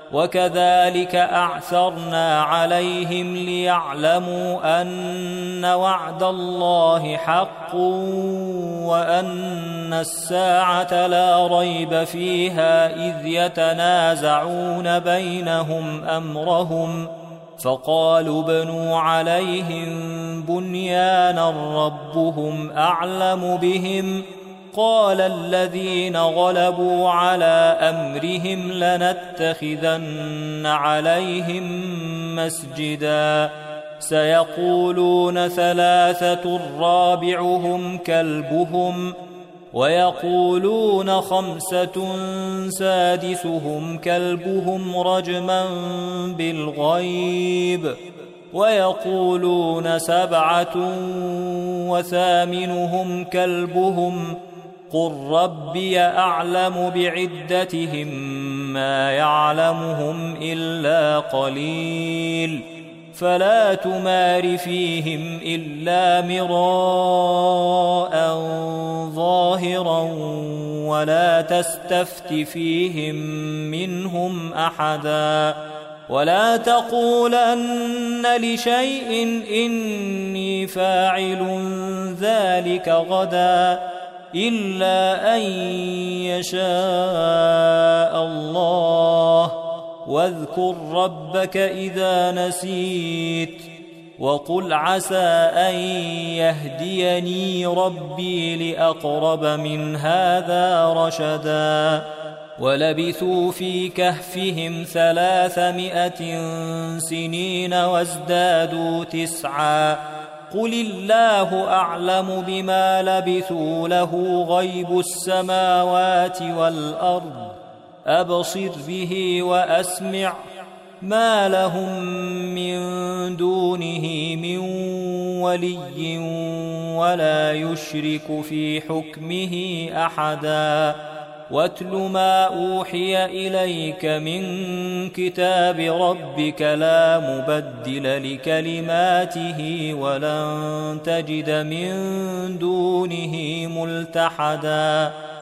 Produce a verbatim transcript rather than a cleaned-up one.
وكذلك أعثرنا عليهم ليعلموا أن وعد الله حق وأن الساعة لا ريب فيها إذ يتنازعون بينهم أمرهم فقالوا ابنوا عليهم بنيانا ربهم أعلم بهم قال الذين غلبوا على أمرهم لنتخذن عليهم مسجدا سيقولون ثلاثة رابعهم كلبهم ويقولون خمسة سادسهم كلبهم رجما بالغيب ويقولون سبعة وثامنهم كلبهم قل ربي أعلم بعدتهم ما يعلمهم إلا قليل فلا تمار فيهم إلا مراء ظاهرا ولا تستفت فيهم منهم أحدا ولا تقولن لشيء إني فاعل ذلك غدا إلا أن يشاء الله واذكر ربك إذا نسيت وقل عسى أن يهديني ربي لأقرب من هذا رشدا ولبثوا في كهفهم ثلاثمائة سنين وازدادوا تسعا قل الله أعلم بما لبثوا له غيب السماوات والأرض أبصر به وأسمع ما لهم من دونه من ولي ولا يشرك في حكمه أحدا واتل ما أوحي إليك من كتاب ربك لا مبدل لكلماته ولن تجد من دونه ملتحدا